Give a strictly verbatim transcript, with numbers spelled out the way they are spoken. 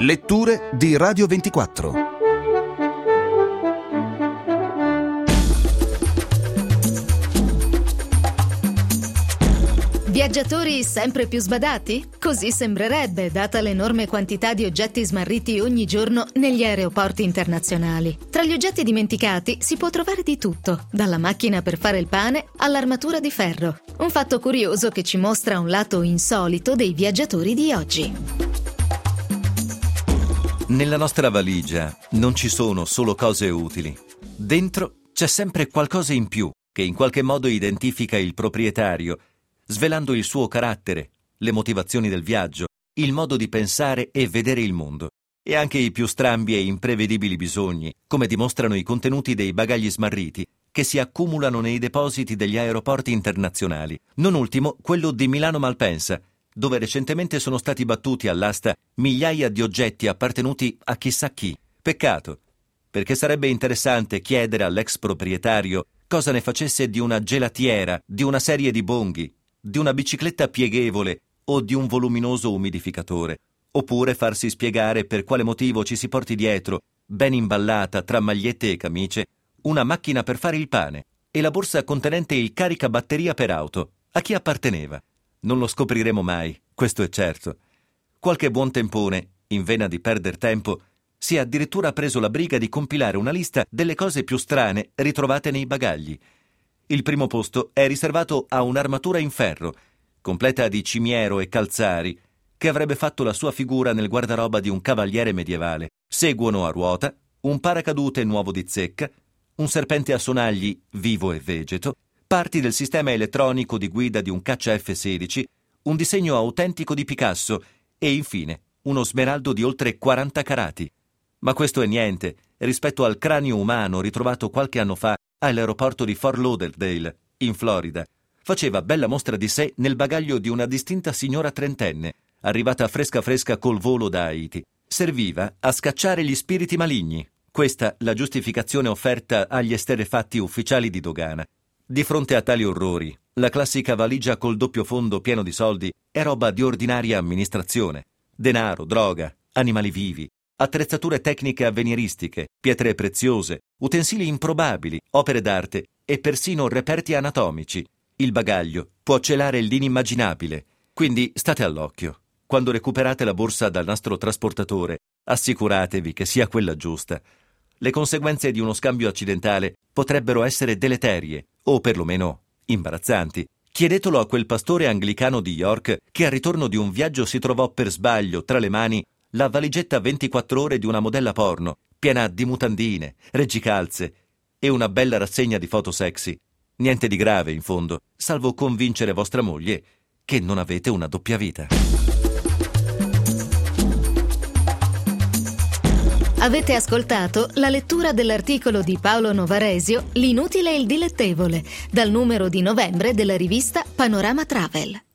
Letture di Radio ventiquattro. Viaggiatori sempre più sbadati? Così sembrerebbe, data l'enorme quantità di oggetti smarriti ogni giorno negli aeroporti internazionali. Tra gli oggetti dimenticati si può trovare di tutto, dalla macchina per fare il pane all'armatura di ferro. Un fatto curioso che ci mostra un lato insolito dei viaggiatori di oggi. Nella nostra valigia non ci sono solo cose utili. Dentro c'è sempre qualcosa in più che in qualche modo identifica il proprietario, svelando il suo carattere, le motivazioni del viaggio, il modo di pensare e vedere il mondo, e anche i più strambi e imprevedibili bisogni, come dimostrano i contenuti dei bagagli smarriti che si accumulano nei depositi degli aeroporti internazionali. Non ultimo quello di Milano Malpensa, dove recentemente sono stati battuti all'asta migliaia di oggetti appartenuti a chissà chi. Peccato, perché sarebbe interessante chiedere all'ex proprietario cosa ne facesse di una gelatiera, di una serie di bonghi, di una bicicletta pieghevole o di un voluminoso umidificatore, oppure farsi spiegare per quale motivo ci si porti dietro, ben imballata tra magliette e camicie, una macchina per fare il pane e la borsa contenente il caricabatteria per auto. A chi apparteneva? Non lo scopriremo mai, questo è certo. Qualche buon tempone, in vena di perder tempo, si è addirittura preso la briga di compilare una lista delle cose più strane ritrovate nei bagagli. Il primo posto è riservato a un'armatura in ferro, completa di cimiero e calzari, che avrebbe fatto la sua figura nel guardaroba di un cavaliere medievale. Seguono a ruota un paracadute nuovo di zecca, un serpente a sonagli vivo e vegeto, parti del sistema elettronico di guida di un caccia F sedici, un disegno autentico di Picasso e infine uno smeraldo di oltre quaranta carati. Ma questo è niente rispetto al cranio umano ritrovato qualche anno fa all'aeroporto di Fort Lauderdale, in Florida. Faceva bella mostra di sé nel bagaglio di una distinta signora trentenne, arrivata fresca fresca col volo da Haiti. Serviva a scacciare gli spiriti maligni. Questa la giustificazione offerta agli esterrefatti ufficiali di dogana. Di fronte a tali orrori, la classica valigia col doppio fondo pieno di soldi è roba di ordinaria amministrazione. Denaro, droga, animali vivi, attrezzature tecniche avveniristiche, pietre preziose, utensili improbabili, opere d'arte e persino reperti anatomici. Il bagaglio può celare l'inimmaginabile, quindi state all'occhio. Quando recuperate la borsa dal nastro trasportatore, assicuratevi che sia quella giusta. Le conseguenze di uno scambio accidentale potrebbero essere deleterie, o perlomeno imbarazzanti. Chiedetelo a quel pastore anglicano di York che al ritorno di un viaggio si trovò per sbaglio tra le mani la valigetta ventiquattro ore di una modella porno, piena di mutandine, reggicalze e una bella rassegna di foto sexy. Niente di grave, in fondo, salvo convincere vostra moglie che non avete una doppia vita. Avete ascoltato la lettura dell'articolo di Paolo Novaresio, L'inutile e il dilettevole, dal numero di novembre della rivista Panorama Travel.